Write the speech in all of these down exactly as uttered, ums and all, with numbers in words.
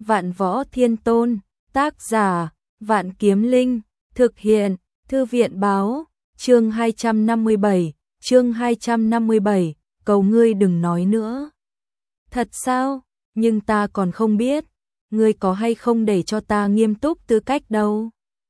Vạn Võ Thiên Tôn, tác giả, Vạn Kiếm Linh, thực hiện, Thư viện báo, chương hai trăm năm mươi bảy, chương hai trăm năm mươi bảy, cầu ngươi đừng nói nữa. Thật sao? Nhưng ta còn không biết, ngươi có hay không để cho ta nghiêm túc tư cách đâu.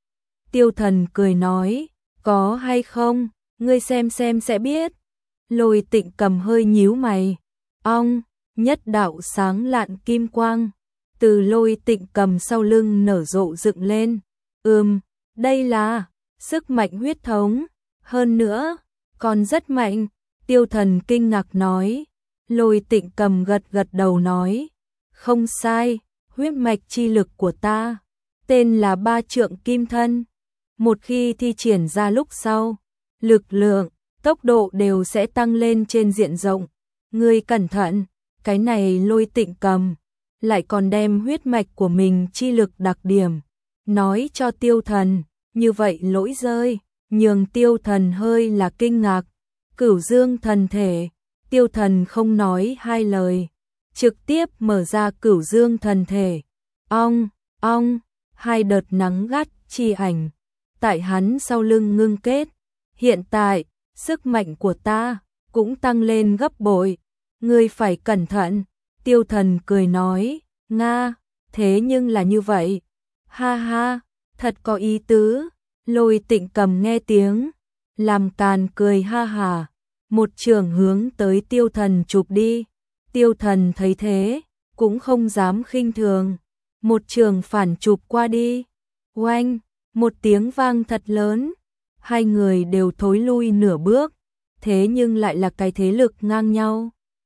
Tiêu Thần cười nói, có hay không, ngươi xem xem sẽ biết. Lôi Tịnh Cầm hơi nhíu mày. Ong, nhất đạo sáng lạn kim quang, từ Lôi Tịnh Cầm sau lưng nở rộ dựng lên. Ừm, đây là sức mạnh huyết thống, hơn nữa, còn rất mạnh. Tiêu Thần kinh ngạc nói. Lôi Tịnh Cầm gật gật đầu nói, không sai, huyết mạch chi lực của ta, tên là Ba Trượng Kim Thân. Một khi thi triển ra lúc sau, lực lượng, tốc độ đều sẽ tăng lên trên diện rộng. Ngươi cẩn thận, cái này Lôi Tịnh Cầm lại còn đem huyết mạch của mình chi lực đặc điểm nói cho Tiêu Thần, như vậy lỗi rơi, nhường Tiêu Thần hơi là kinh ngạc. Cửu Dương thần thể, Tiêu Thần không nói hai lời, trực tiếp mở ra Cửu Dương thần thể. Ong, ong, hai đợt nắng gắt chi ảnh tại hắn sau lưng ngưng kết. Hiện tại, sức mạnh của ta cũng tăng lên gấp bội, ngươi phải cẩn thận. Tiêu Thần cười nói, nga, thế nhưng là như vậy. Ha ha, thật có ý tứ. Lôi Tịnh Cầm nghe tiếng, làm càn cười ha hà, một trường hướng tới Tiêu Thần chụp đi. Tiêu Thần thấy thế, cũng không dám khinh thường, một trường phản chụp qua đi. Oanh, một tiếng vang thật lớn, hai người đều thối lui nửa bước, thế nhưng lại là cái thế lực ngang nhau.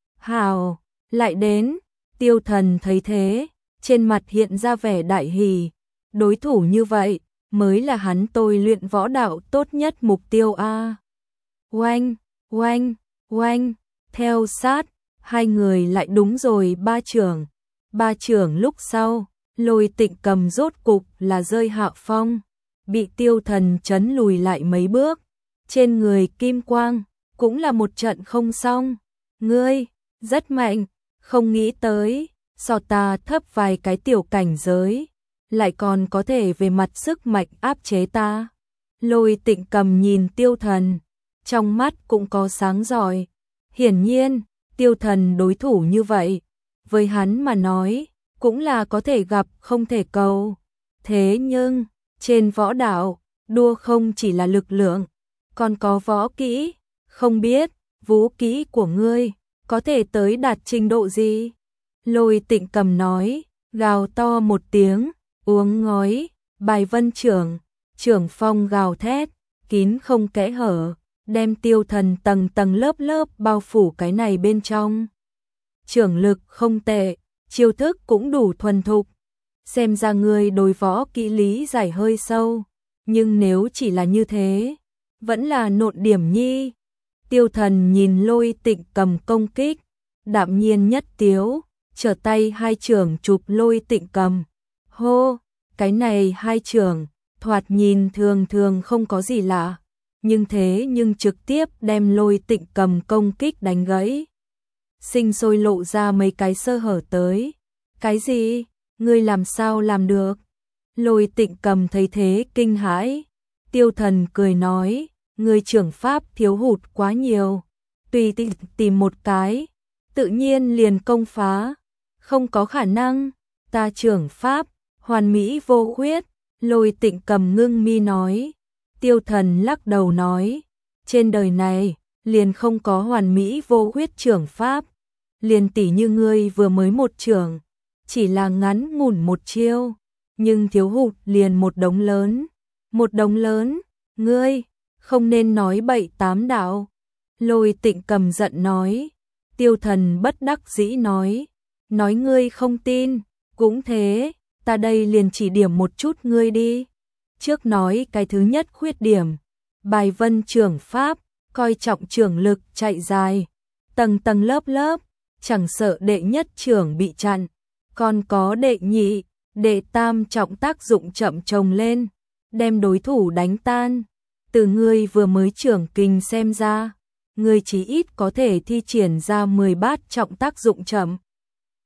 Hào, lại đến. Tiêu Thần thấy thế, trên mặt hiện ra vẻ đại hỉ, đối thủ như vậy mới là hắn tôi luyện võ đạo tốt nhất mục tiêu a. Oanh, oanh, oanh, theo sát, hai người lại đúng rồi ba chưởng. Ba chưởng lúc sau, Lôi Tịnh Cầm rốt cục là rơi hạ phong, bị Tiêu Thần chấn lùi lại mấy bước. Trên người kim quang, cũng là một trận không xong. Ngươi, rất mạnh, không nghĩ tới, so ta thấp vài cái tiểu cảnh giới, lại còn có thể về mặt sức mạnh áp chế ta. Lôi Tịnh Cầm nhìn Tiêu Thần, trong mắt cũng có sáng rọi. Hiển nhiên, Tiêu Thần đối thủ như vậy, với hắn mà nói, cũng là có thể gặp không thể cầu. Thế nhưng, trên võ đạo, đua không chỉ là lực lượng, còn có võ kỹ. Không biết, vũ kỹ của ngươi có thể tới đạt trình độ gì? Lôi Tịnh Cầm nói, gào to một tiếng, uống ngói, bài vân trưởng, trưởng phong gào thét, kín không kẽ hở, đem Tiêu Thần tầng tầng lớp lớp bao phủ cái này bên trong. Trưởng lực không tệ, chiêu thức cũng đủ thuần thục. Xem ra ngươi đối võ kỹ lý giải hơi sâu, nhưng nếu chỉ là như thế, vẫn là nộn điểm nhi. Tiêu Thần nhìn Lôi Tịnh Cầm công kích, đạm nhiên nhất tiếu, trở tay hai chưởng chụp Lôi Tịnh Cầm. Hô, cái này hai chưởng, thoạt nhìn thường thường không có gì lạ, nhưng thế nhưng trực tiếp đem Lôi Tịnh Cầm công kích đánh gãy. Sinh sôi lộ ra mấy cái sơ hở tới. Cái gì? Ngươi làm sao làm được? Lôi Tịnh Cầm thấy thế kinh hãi. Tiêu Thần cười nói, ngươi trưởng pháp thiếu hụt quá nhiều, tùy tiện tìm một cái, tự nhiên liền công phá. Không có khả năng, ta trưởng pháp hoàn mỹ vô khuyết. Lôi Tịnh Cầm ngưng mi nói. Tiêu Thần lắc đầu nói, trên đời này liền không có hoàn mỹ vô khuyết trưởng pháp. Liền tỉ như ngươi vừa mới một trưởng, chỉ là ngắn ngủn một chiêu, nhưng thiếu hụt liền một đống lớn. Một đống lớn, ngươi không nên nói bậy tám đạo. Lôi Tịnh Cầm giận nói. Tiêu Thần bất đắc dĩ nói, nói ngươi không tin, cũng thế, ta đây liền chỉ điểm một chút ngươi đi. Trước nói cái thứ nhất khuyết điểm, bài vân trưởng pháp, coi trọng trưởng lực chạy dài, tầng tầng lớp lớp, chẳng sợ đệ nhất trưởng bị chặn, còn có đệ nhị, đệ tam trọng tác dụng chậm chồng lên, đem đối thủ đánh tan. Từ ngươi vừa mới trưởng kình xem ra, ngươi chỉ ít có thể thi triển ra mười bát trọng tác dụng chậm.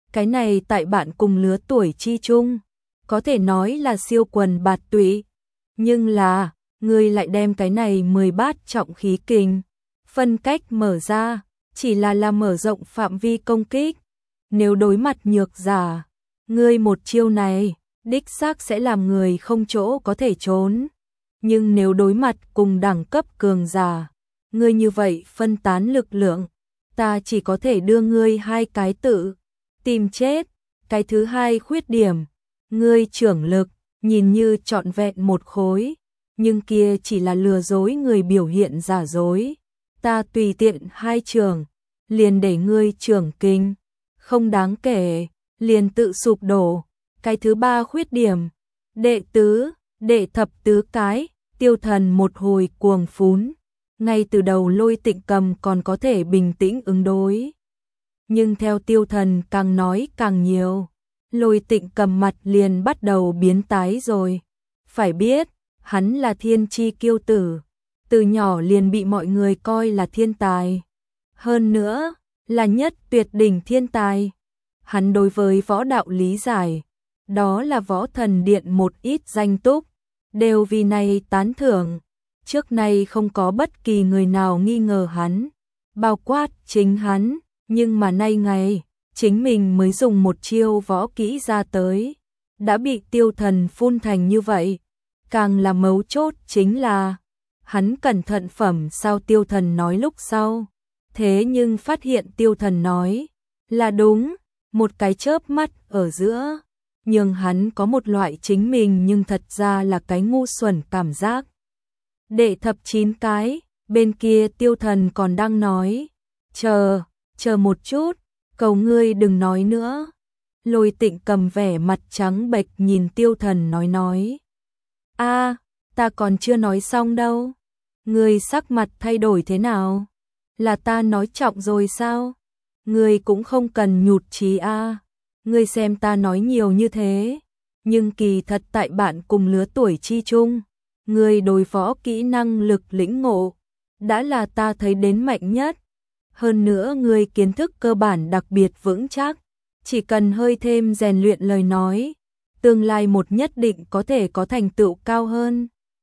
cái này tại bạn cùng lứa tuổi chi chung, có thể nói là siêu quần bạt tụy, nhưng là, ngươi lại đem cái này mười bát trọng khí kình, phân cách mở ra, chỉ là là mở rộng phạm vi công kích. Nếu đối mặt nhược giả, ngươi một chiêu này, đích xác sẽ làm người không chỗ có thể trốn. Nhưng nếu đối mặt cùng đẳng cấp cường giả, ngươi như vậy phân tán lực lượng, ta chỉ có thể đưa ngươi hai cái tự tìm chết. Cái thứ hai khuyết điểm, ngươi trưởng lực, nhìn như trọn vẹn một khối, nhưng kia chỉ là lừa dối người biểu hiện giả dối. Ta tùy tiện hai trường, liền để ngươi trưởng kinh, không đáng kể, liền tự sụp đổ. Cái thứ ba khuyết điểm, đệ tứ, đệ thập tứ cái, Tiêu Thần một hồi cuồng phún, ngay từ đầu Lôi Tịnh Cầm còn có thể bình tĩnh ứng đối. Nhưng theo Tiêu Thần càng nói càng nhiều, Lôi Tịnh Cầm mặt liền bắt đầu biến tái rồi. Phải biết, hắn là thiên chi kiêu tử, từ nhỏ liền bị mọi người coi là thiên tài. Hơn nữa, là nhất tuyệt đỉnh thiên tài. Hắn đối với võ đạo lý giải, đó là võ thần điện một ít danh túc, đều vì này tán thưởng. Trước nay không có bất kỳ người nào nghi ngờ hắn, bao quát chính hắn, nhưng mà nay ngày, chính mình mới dùng một chiêu võ kỹ ra tới, đã bị Tiêu Thần phun thành như vậy. Càng là mấu chốt chính là, hắn cẩn thận phẩm sao Tiêu Thần nói lúc sau, thế nhưng phát hiện Tiêu Thần nói là đúng, một cái chớp mắt ở giữa, nhưng hắn có một loại chính mình nhưng thật ra là cái ngu xuẩn cảm giác. Đệ thập chín cái, bên kia Tiêu Thần còn đang nói, chờ, chờ một chút, cầu ngươi đừng nói nữa. Lôi Tịnh Cầm vẻ mặt trắng bệch nhìn Tiêu Thần nói nói. A, ta còn chưa nói xong đâu. Ngươi sắc mặt thay đổi thế nào? Là ta nói trọng rồi sao? Ngươi cũng không cần nhụt chí a. Ngươi xem ta nói nhiều như thế, nhưng kỳ thật tại bạn cùng lứa tuổi chi chung, ngươi đối phó kỹ năng lực lĩnh ngộ, đã là ta thấy đến mạnh nhất. Hơn nữa ngươi kiến thức cơ bản đặc biệt vững chắc, chỉ cần hơi thêm rèn luyện lời nói, tương lai một nhất định có thể có thành tựu cao hơn.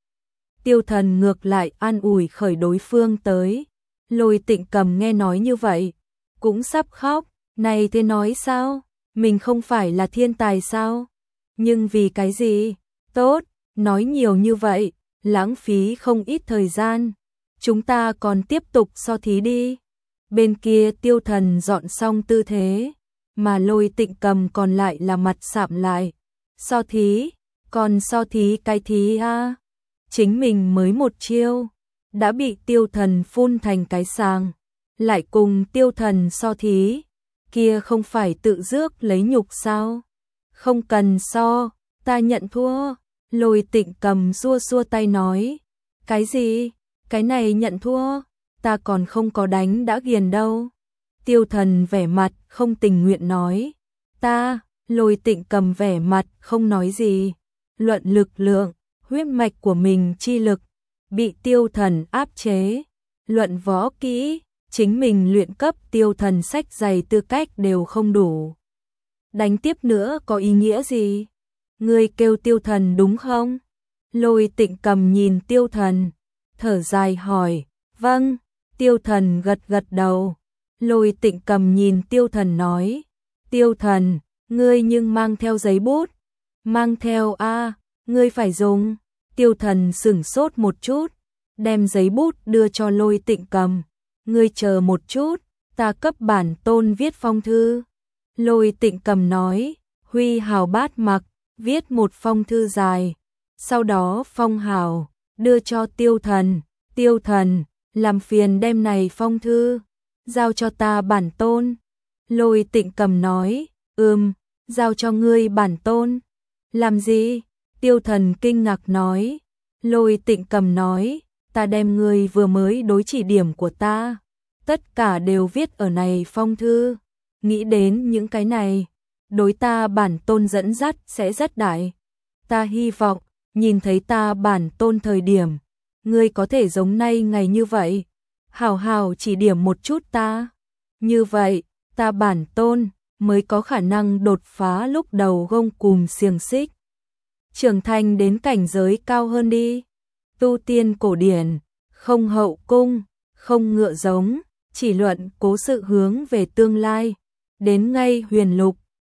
Tiêu Thần ngược lại an ủi khởi đối phương tới. Lôi Tịnh Cầm nghe nói như vậy, cũng sắp khóc. Này thế nói sao? Mình không phải là thiên tài sao? Nhưng vì cái gì? Tốt, nói nhiều như vậy, lãng phí không ít thời gian. Chúng ta còn tiếp tục so thí đi. Bên kia Tiêu Thần dọn xong tư thế, mà Lôi Tịnh Cầm còn lại là mặt sạm lại. So thí, còn so thí cái thí a. Chính mình mới một chiêu, đã bị Tiêu Thần phun thành cái sàng, lại cùng Tiêu Thần so thí, kia không phải tự rước lấy nhục sao? Không cần so, ta nhận thua. Lôi Tịnh Cầm xua xua tay nói, cái gì? Cái này nhận thua, ta còn không có đánh đã ghiền đâu. Tiêu Thần vẻ mặt không tình nguyện nói, ta. Lôi Tịnh Cầm vẻ mặt không nói gì. Luận lực lượng, huyết mạch của mình chi lực bị Tiêu Thần áp chế. Luận võ kỹ, chính mình luyện cấp Tiêu Thần sách dày tư cách đều không đủ. Đánh tiếp nữa có ý nghĩa gì? Ngươi kêu Tiêu Thần đúng không? Lôi Tịnh Cầm nhìn Tiêu Thần, thở dài hỏi, vâng. Tiêu Thần gật gật đầu. Lôi Tịnh Cầm nhìn Tiêu Thần nói, Tiêu Thần, ngươi nhưng mang theo giấy bút. Mang theo a, ngươi phải dùng. Tiêu Thần sửng sốt một chút, đem giấy bút đưa cho Lôi Tịnh Cầm. Ngươi chờ một chút, ta cấp bản tôn viết phong thư. Lôi Tịnh Cầm nói, huy hào bát mặc, viết một phong thư dài. Sau đó phong hào, đưa cho Tiêu Thần. Tiêu Thần, làm phiền đem này phong thư, giao cho ta bản tôn. Lôi Tịnh Cầm nói, ừm, giao cho ngươi bản tôn. Làm gì? Tiêu Thần kinh ngạc nói. Lôi Tịnh Cầm nói, ta đem ngươi vừa mới đối chỉ điểm của ta, tất cả đều viết ở này phong thư. Nghĩ đến những cái này, đối ta bản tôn dẫn dắt sẽ rất đại. Ta hy vọng, nhìn thấy ta bản tôn thời điểm, ngươi có thể giống nay ngày như vậy, hào hào chỉ điểm một chút ta. Như vậy, ta bản tôn, mới có khả năng đột phá lúc đầu gông cùm xiềng xích. Trưởng thành đến cảnh giới cao hơn đi. Tu tiên cổ điển, không hậu cung, không ngựa giống, chỉ luận cố sự hướng về tương lai. Đến ngay huyền lục,